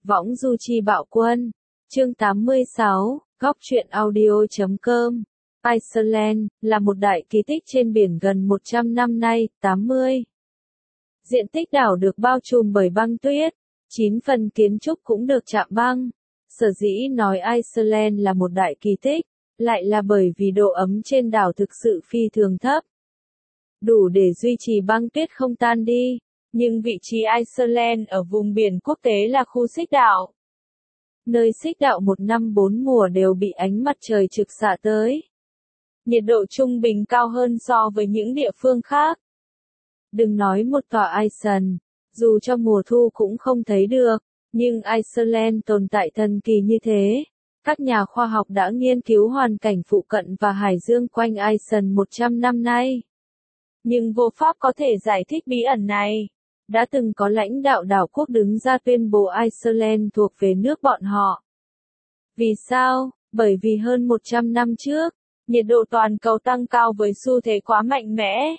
Võng du chi bạo quân. Chương 86, góc truyện audio.com. Iceland, là một đại kỳ tích trên biển gần 100 năm nay, 80. Diện tích đảo được bao trùm bởi băng tuyết, 9 phần kiến trúc cũng được chạm băng. Sở dĩ nói Iceland là một đại kỳ tích, lại là bởi vì độ ấm trên đảo thực sự phi thường thấp. Đủ để duy trì băng tuyết không tan đi, nhưng vị trí Iceland ở vùng biển quốc tế là khu xích đạo. Nơi xích đạo một năm 4 mùa đều bị ánh mặt trời trực xạ tới. Nhiệt độ trung bình cao hơn so với những địa phương khác. Đừng nói một tòa Iceland, dù cho mùa thu cũng không thấy được, nhưng Iceland tồn tại thần kỳ như thế. Các nhà khoa học đã nghiên cứu hoàn cảnh phụ cận và hải dương quanh Iceland 100 năm nay. Nhưng vô pháp có thể giải thích bí ẩn này. Đã từng có lãnh đạo đảo quốc đứng ra tuyên bố Iceland thuộc về nước bọn họ. Vì sao? Bởi vì hơn 100 năm trước, nhiệt độ toàn cầu tăng cao với xu thế quá mạnh mẽ.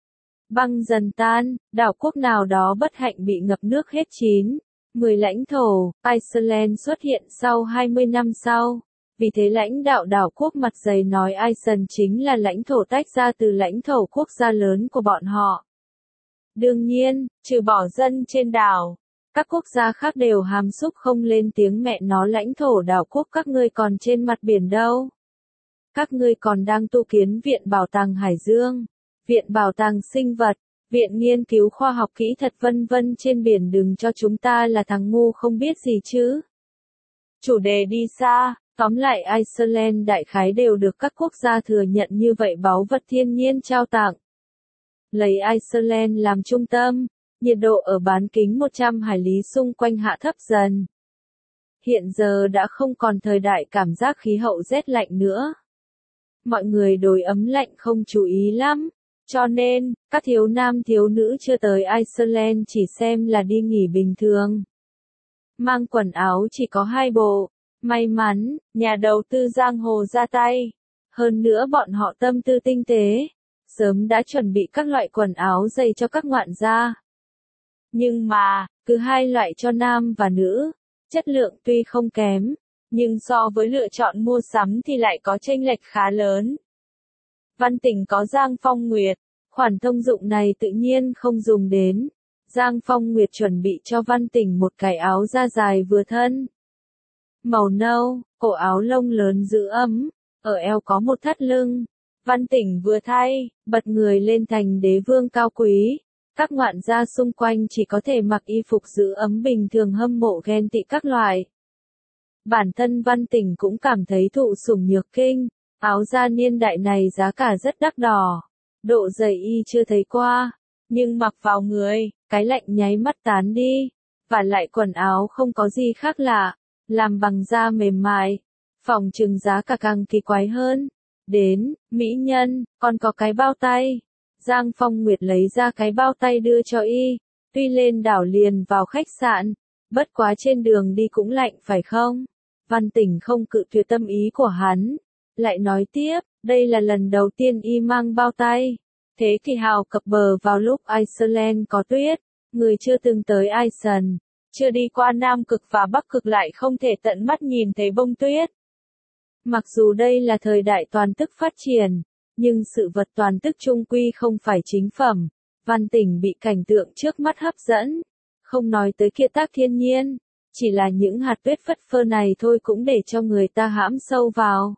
Băng dần tan, đảo quốc nào đó bất hạnh bị ngập nước hết 9, 10 lãnh thổ, Iceland xuất hiện sau 20 năm sau. Vì thế lãnh đạo đảo quốc mặt dày nói Iceland chính là lãnh thổ tách ra từ lãnh thổ quốc gia lớn của bọn họ. Đương nhiên, trừ bỏ dân trên đảo, các quốc gia khác đều hàm xúc không lên tiếng mẹ nó lãnh thổ đảo quốc các ngươi còn trên mặt biển đâu. Các ngươi còn đang tu kiến viện bảo tàng Hải Dương, viện bảo tàng sinh vật, viện nghiên cứu khoa học kỹ thuật vân vân trên biển, đừng cho chúng ta là thằng ngu không biết gì chứ. Chủ đề đi xa, tóm lại Iceland đại khái đều được các quốc gia thừa nhận như vậy báu vật thiên nhiên trao tặng. Lấy Iceland làm trung tâm, nhiệt độ ở bán kính 100 hải lý xung quanh hạ thấp dần. Hiện giờ đã không còn thời đại cảm giác khí hậu rét lạnh nữa. Mọi người đối ấm lạnh không chú ý lắm, cho nên, các thiếu nam thiếu nữ chưa tới Iceland chỉ xem là đi nghỉ bình thường. Mang quần áo chỉ có 2 bộ, may mắn, nhà đầu tư giang hồ ra tay. Hơn nữa bọn họ tâm tư tinh tế, sớm đã chuẩn bị các loại quần áo dày cho các ngoạn gia. Nhưng mà, cứ 2 loại cho nam và nữ, chất lượng tuy không kém, nhưng so với lựa chọn mua sắm thì lại có chênh lệch khá lớn. Văn Tỉnh có Giang Phong Nguyệt, khoản thông dụng này tự nhiên không dùng đến. Giang Phong Nguyệt chuẩn bị cho Văn Tỉnh một cái áo da dài vừa thân. Màu nâu, cổ áo lông lớn giữ ấm, ở eo có một thắt lưng. Văn Tỉnh vừa thay, bật người lên thành đế vương cao quý. Các ngoạn gia xung quanh chỉ có thể mặc y phục giữ ấm bình thường hâm mộ ghen tị các loại. Bản thân Văn Tỉnh cũng cảm thấy thụ sủng nhược kinh, áo da niên đại này giá cả rất đắt đỏ, độ dày y chưa thấy qua, nhưng mặc vào người, cái lạnh nháy mắt tán đi, và lại quần áo không có gì khác lạ, làm bằng da mềm mại, phòng chừng giá cả càng kỳ quái hơn. Đến, mỹ nhân, còn có cái bao tay. Giang Phong Nguyệt lấy ra cái bao tay đưa cho y, tuy lên đảo liền vào khách sạn, bất quá trên đường đi cũng lạnh phải không? Văn Tỉnh không cự tuyệt tâm ý của hắn, lại nói tiếp, đây là lần đầu tiên y mang bao tay. Thế thì hào cập bờ vào lúc Iceland có tuyết, người chưa từng tới Iceland, chưa đi qua Nam Cực và Bắc Cực lại không thể tận mắt nhìn thấy bông tuyết. Mặc dù đây là thời đại toàn tức phát triển, nhưng sự vật toàn tức chung quy không phải chính phẩm. Văn Tỉnh bị cảnh tượng trước mắt hấp dẫn, không nói tới kiệt tác thiên nhiên, chỉ là những hạt tuyết phất phơ này thôi cũng để cho người ta hãm sâu vào.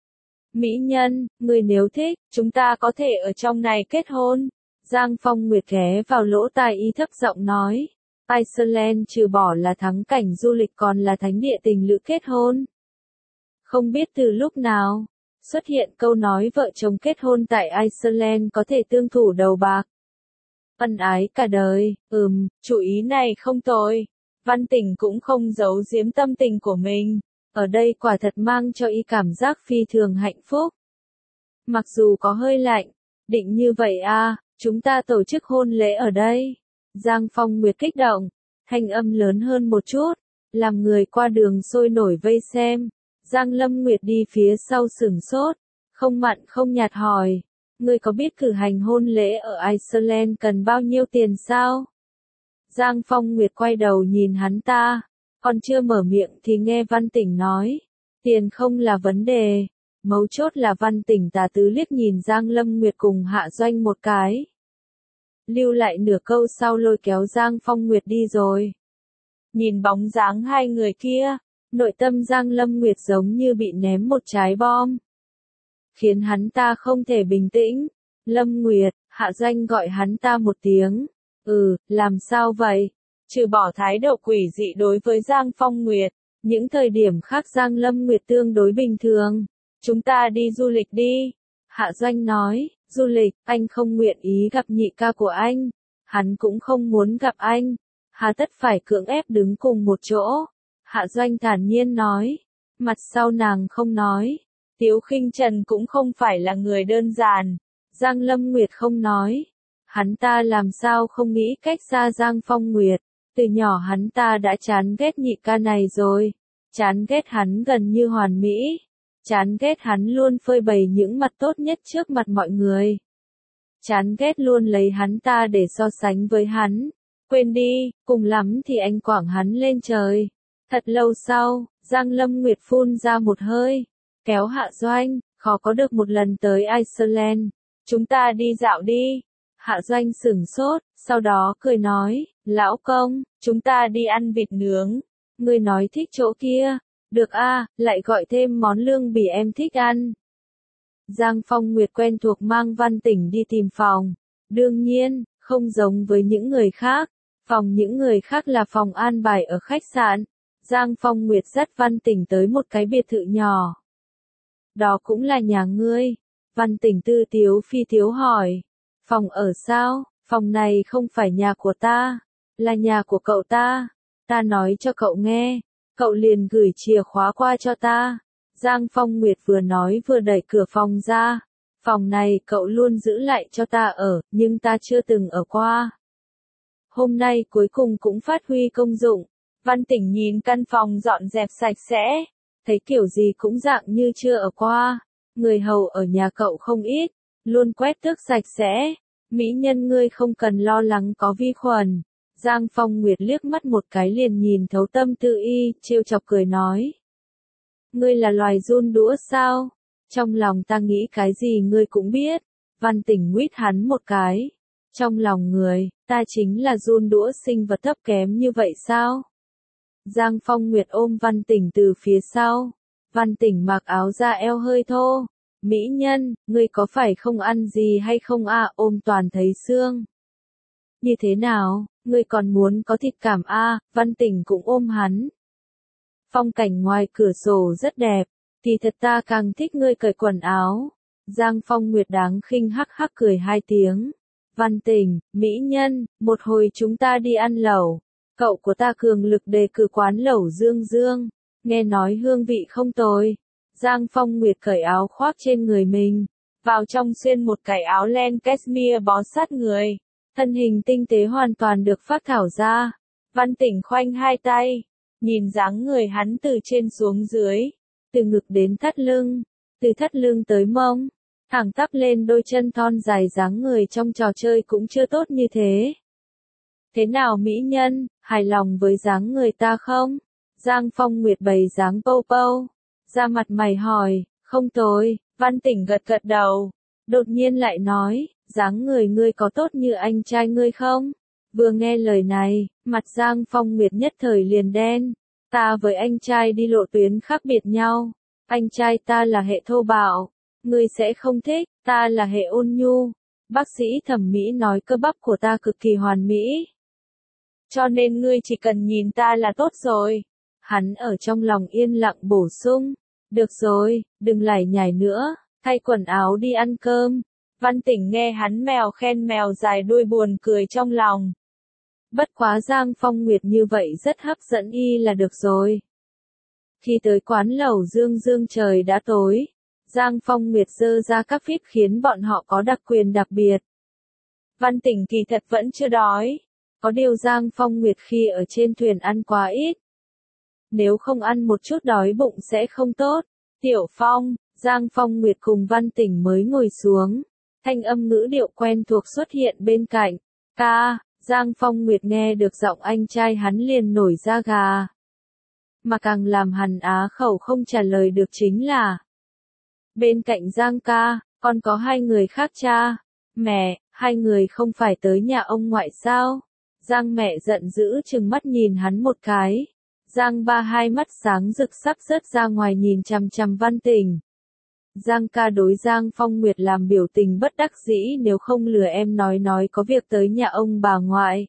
Mỹ nhân, người nếu thích, chúng ta có thể ở trong này kết hôn. Giang Phong Nguyệt ghé vào lỗ tai y thấp giọng nói. Iceland trừ bỏ là thắng cảnh du lịch còn là thánh địa tình lữ kết hôn. Không biết từ lúc nào, xuất hiện câu nói vợ chồng kết hôn tại Iceland có thể tương thủ đầu bạc. Ân ái cả đời, chủ ý này không tồi. Văn Tỉnh cũng không giấu giếm tâm tình của mình. Ở đây quả thật mang cho y cảm giác phi thường hạnh phúc. Mặc dù có hơi lạnh, định như vậy à, chúng ta tổ chức hôn lễ ở đây. Giang Phong Nguyệt kích động, thanh âm lớn hơn một chút, làm người qua đường sôi nổi vây xem. Giang Lâm Nguyệt đi phía sau sửng sốt, không mặn không nhạt hỏi, ngươi có biết cử hành hôn lễ ở Iceland cần bao nhiêu tiền sao? Giang Phong Nguyệt quay đầu nhìn hắn ta, Còn chưa mở miệng thì nghe Văn Tỉnh nói. Tiền không là vấn đề. Mấu chốt là Văn Tỉnh tà tứ liếc nhìn Giang Lâm Nguyệt cùng Hạ Doanh một cái. Lưu lại nửa câu sau lôi kéo Giang Phong Nguyệt đi rồi. Nhìn bóng dáng hai người kia, nội tâm Giang Lâm Nguyệt giống như bị ném một trái bom. Khiến hắn ta không thể bình tĩnh. Lâm Nguyệt, Hạ Doanh gọi hắn ta một tiếng. Làm sao vậy? Trừ bỏ thái độ quỷ dị đối với Giang Phong Nguyệt, những thời điểm khác Giang Lâm Nguyệt tương đối bình thường. Chúng ta đi du lịch đi. Hạ Doanh nói, du lịch, anh không nguyện ý gặp nhị ca của anh. Hắn cũng không muốn gặp anh. Hà tất phải cưỡng ép đứng cùng một chỗ. Hạ Doanh thản nhiên nói. Mặt sau nàng không nói. Tiếu Khinh Trần cũng không phải là người đơn giản. Giang Lâm Nguyệt không nói. Hắn ta làm sao không nghĩ cách xa Giang Phong Nguyệt. Từ nhỏ hắn ta đã chán ghét nhị ca này rồi. Chán ghét hắn gần như hoàn mỹ. Chán ghét hắn luôn phơi bày những mặt tốt nhất trước mặt mọi người. Chán ghét luôn lấy hắn ta để so sánh với hắn. Quên đi, cùng lắm thì anh quảng hắn lên trời. Thật lâu sau, Giang Lâm Nguyệt phun ra một hơi. Kéo Hạ Doanh, khó có được một lần tới Iceland. Chúng ta đi dạo đi. Hạ Doanh sửng sốt, sau đó cười nói, lão công, chúng ta đi ăn vịt nướng. Ngươi nói thích chỗ kia. Được a, lại gọi thêm món lương bì em thích ăn. Giang Phong Nguyệt quen thuộc mang Văn Tỉnh đi tìm phòng. Đương nhiên, không giống với những người khác. Phòng những người khác là phòng an bài ở khách sạn. Giang Phong Nguyệt dắt Văn Tỉnh tới một cái biệt thự nhỏ. Đó cũng là nhà ngươi. Văn Tỉnh tư tiếu phi tiếu hỏi. Phòng ở sao? Phòng này không phải nhà của ta. Là nhà của cậu ta. Ta nói cho cậu nghe. Cậu liền gửi chìa khóa qua cho ta. Giang Phong Nguyệt vừa nói vừa đẩy cửa phòng ra. Phòng này cậu luôn giữ lại cho ta ở, nhưng ta chưa từng ở qua. Hôm nay cuối cùng cũng phát huy công dụng. Văn Tỉnh nhìn căn phòng dọn dẹp sạch sẽ. Thấy kiểu gì cũng dạng như chưa ở qua. Người hầu ở nhà cậu không ít. Luôn quét tước sạch sẽ. Mỹ nhân ngươi không cần lo lắng có vi khuẩn. Giang Phong Nguyệt liếc mắt một cái liền nhìn thấu tâm tư y, trêu chọc cười nói. Ngươi là loài giun đũa sao? Trong lòng ta nghĩ cái gì ngươi cũng biết. Văn Tỉnh nguyết hắn một cái. Trong lòng người, ta chính là giun đũa sinh vật thấp kém như vậy sao? Giang Phong Nguyệt ôm Văn Tỉnh từ phía sau. Văn Tỉnh mặc áo da eo hơi thô. Mỹ nhân, ngươi có phải không ăn gì hay không à, ôm toàn thấy xương. Như thế nào, ngươi còn muốn có thịt cảm à, Văn Tỉnh cũng ôm hắn. Phong cảnh ngoài cửa sổ rất đẹp, thì thật ta càng thích ngươi cởi quần áo. Giang Phong Nguyệt đáng khinh hắc hắc cười hai tiếng. Văn Tỉnh, mỹ nhân, một hồi chúng ta đi ăn lẩu. Cậu của ta cường lực đề cử quán lẩu Dương Dương, nghe nói hương vị không tồi. Giang Phong Nguyệt cởi áo khoác trên người mình, vào trong xuyên một cái áo len cashmere bó sát người. Thân hình tinh tế hoàn toàn được phác thảo ra. Văn Tỉnh khoanh hai tay, nhìn dáng người hắn từ trên xuống dưới, từ ngực đến thắt lưng, từ thắt lưng tới mông, thẳng tắp lên đôi chân thon dài, dáng người trong trò chơi cũng chưa tốt như thế. Thế nào mỹ nhân, hài lòng với dáng người ta không? Giang Phong Nguyệt bày dáng pâu pâu, ra mặt mày hỏi, không tồi. Văn Tỉnh gật gật đầu, đột nhiên lại nói, dáng người ngươi có tốt như anh trai ngươi không? Vừa nghe lời này, mặt Giang Phong Nguyệt nhất thời liền đen. Ta với anh trai đi lộ tuyến khác biệt nhau. Anh trai ta là hệ thô bạo, ngươi sẽ không thích, ta là hệ ôn nhu. Bác sĩ thẩm mỹ nói cơ bắp của ta cực kỳ hoàn mỹ. Cho nên ngươi chỉ cần nhìn ta là tốt rồi. Hắn ở trong lòng yên lặng bổ sung. Được rồi, đừng lải nhải nữa, thay quần áo đi ăn cơm. Văn Tỉnh nghe hắn mèo khen mèo dài đuôi buồn cười trong lòng. Bất quá Giang Phong Nguyệt như vậy rất hấp dẫn y là được rồi. Khi tới quán lẩu Dương Dương trời đã tối. Giang Phong Nguyệt giơ ra các phíp khiến bọn họ có đặc quyền đặc biệt. Văn Tỉnh kỳ thật vẫn chưa đói. Có điều Giang Phong Nguyệt khi ở trên thuyền ăn quá ít. Nếu không ăn một chút đói bụng sẽ không tốt. Tiểu Phong, Giang Phong Nguyệt cùng Văn Tỉnh mới ngồi xuống. Thanh âm ngữ điệu quen thuộc xuất hiện bên cạnh. Ca, Giang Phong Nguyệt nghe được giọng anh trai hắn liền nổi da gà. mà càng làm hắn á khẩu không trả lời được chính là bên cạnh Giang ca, còn có hai người khác cha, mẹ, hai người không phải tới nhà ông ngoại sao? Giang mẹ giận dữ trừng mắt nhìn hắn một cái. Giang ba hai mắt sáng rực sắp rớt ra ngoài nhìn chằm chằm Văn Tình. Giang ca đối Giang Phong Nguyệt làm biểu tình bất đắc dĩ, nếu không lừa em nói có việc tới nhà ông bà ngoại.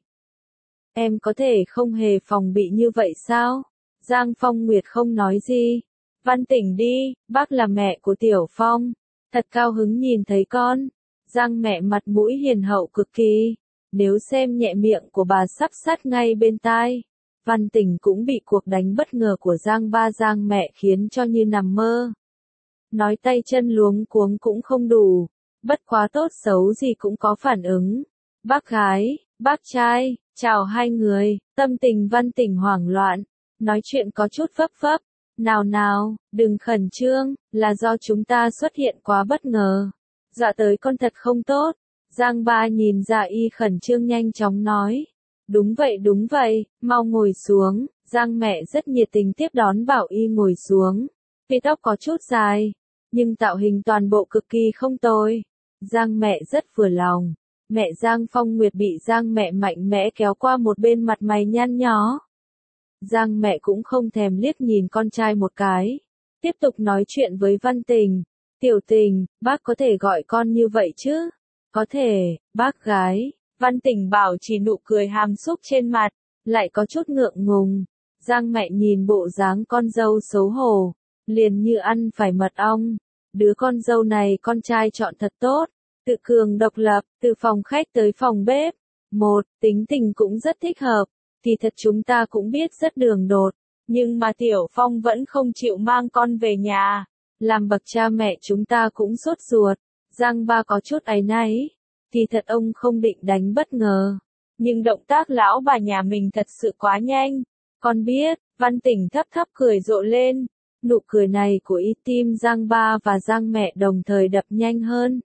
Em có thể không hề phòng bị như vậy sao? Giang Phong Nguyệt không nói gì. Văn Tình đi, bác là mẹ của Tiểu Phong. Thật cao hứng nhìn thấy con. Giang mẹ mặt mũi hiền hậu cực kỳ. Nếu xem nhẹ miệng của bà sắp sát ngay bên tai. Văn Tình cũng bị cuộc đánh bất ngờ của Giang ba Giang mẹ khiến cho như nằm mơ. Nói tay chân luống cuống cũng không đủ. Bất quá tốt xấu gì cũng có phản ứng. Bác gái, bác trai, chào hai người. Tâm tình Văn Tình hoảng loạn. Nói chuyện có chút vấp vấp. Nào, đừng khẩn trương, là do chúng ta xuất hiện quá bất ngờ. Dọa tới con thật không tốt. Giang ba nhìn Dạ Y khẩn trương nhanh chóng nói. Đúng vậy, mau ngồi xuống. Giang mẹ rất nhiệt tình tiếp đón bảo Y ngồi xuống. Vì tóc có chút dài, nhưng tạo hình toàn bộ cực kỳ không tồi. Giang mẹ rất vừa lòng. Mẹ Giang Phong Nguyệt bị Giang mẹ mạnh mẽ kéo qua một bên, mặt mày nhăn nhó. Giang mẹ cũng không thèm liếc nhìn con trai một cái. Tiếp tục nói chuyện với Văn Tình. Tiểu Tình, bác có thể gọi con như vậy chứ? Có thể, bác gái. Văn Tình bảo chỉ nụ cười hàm xúc trên mặt, lại có chút ngượng ngùng. Giang mẹ nhìn bộ dáng con dâu xấu hổ, liền như ăn phải mật ong. Đứa con dâu này con trai chọn thật tốt, tự cường độc lập, từ phòng khách tới phòng bếp. Tính tình cũng rất thích hợp. Thì thật chúng ta cũng biết rất đường đột, nhưng mà Tiểu Phong vẫn không chịu mang con về nhà. Làm bậc cha mẹ chúng ta cũng sốt ruột. Giang ba có chút áy náy. Thì thật ông không định đánh bất ngờ. Nhưng động tác lão bà nhà mình thật sự quá nhanh. Con biết, Văn Tình thấp thấp cười rộ lên. Nụ cười này của Y tim Giang ba và Giang mẹ đồng thời đập nhanh hơn.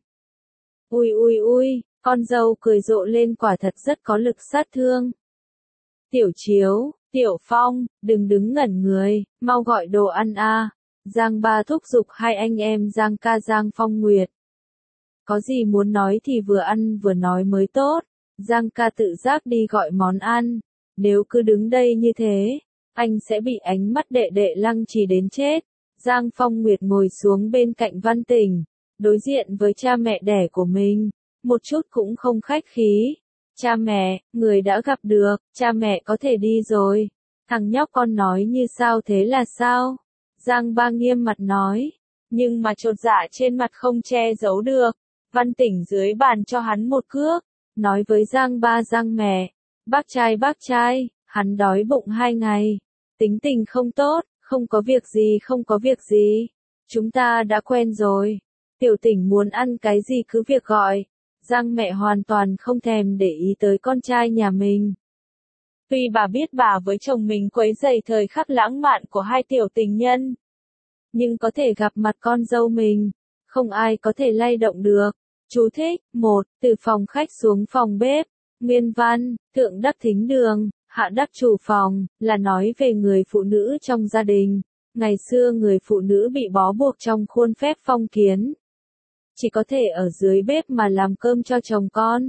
Ui, con dâu cười rộ lên quả thật rất có lực sát thương. Tiểu Chiếu, Tiểu Phong, đừng đứng ngẩn người, mau gọi đồ ăn a. Giang ba thúc giục hai anh em Giang ca Giang Phong Nguyệt. Có gì muốn nói thì vừa ăn vừa nói mới tốt. Giang ca tự giác đi gọi món ăn. Nếu cứ đứng đây như thế, anh sẽ bị ánh mắt đệ đệ lăng trì đến chết. Giang Phong Nguyệt ngồi xuống bên cạnh Văn Tình, đối diện với cha mẹ đẻ của mình, một chút cũng không khách khí. Cha mẹ, người đã gặp được, cha mẹ có thể đi rồi. Thằng nhóc con nói như sao thế là sao? Giang ba nghiêm mặt nói, nhưng mà chột dạ trên mặt không che giấu được. Văn Tình dưới bàn cho hắn một cước, nói với Giang ba Giang mẹ, bác trai, hắn đói bụng 2 ngày. Tính tình không tốt, không có việc gì. Chúng ta đã quen rồi. Tiểu Tình muốn ăn cái gì cứ việc gọi. Giang mẹ hoàn toàn không thèm để ý tới con trai nhà mình. Tuy bà biết bà với chồng mình quấy rầy thời khắc lãng mạn của hai tiểu tình nhân, nhưng có thể gặp mặt con dâu mình, không ai có thể lay động được. Chú thích: 1. Từ phòng khách xuống phòng bếp. Nguyên văn: Thượng đắc thính đường, hạ đắc chủ phòng, là nói về người phụ nữ trong gia đình. Ngày xưa người phụ nữ bị bó buộc trong khuôn phép phong kiến, chỉ có thể ở dưới bếp mà làm cơm cho chồng con.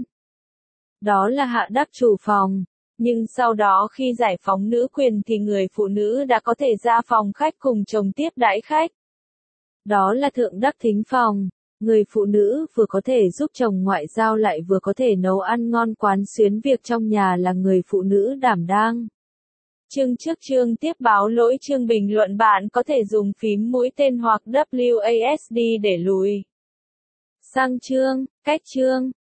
Đó là hạ đắc chủ phòng. Nhưng sau đó khi giải phóng nữ quyền thì người phụ nữ đã có thể ra phòng khách cùng chồng tiếp đãi khách. Đó là thượng đắc thính phòng. Người phụ nữ vừa có thể giúp chồng ngoại giao lại vừa có thể nấu ăn ngon quán xuyến việc trong nhà là người phụ nữ đảm đang. Chương trước chương tiếp báo lỗi chương bình luận bạn có thể dùng phím mũi tên hoặc WASD để lùi sang chương, cách chương.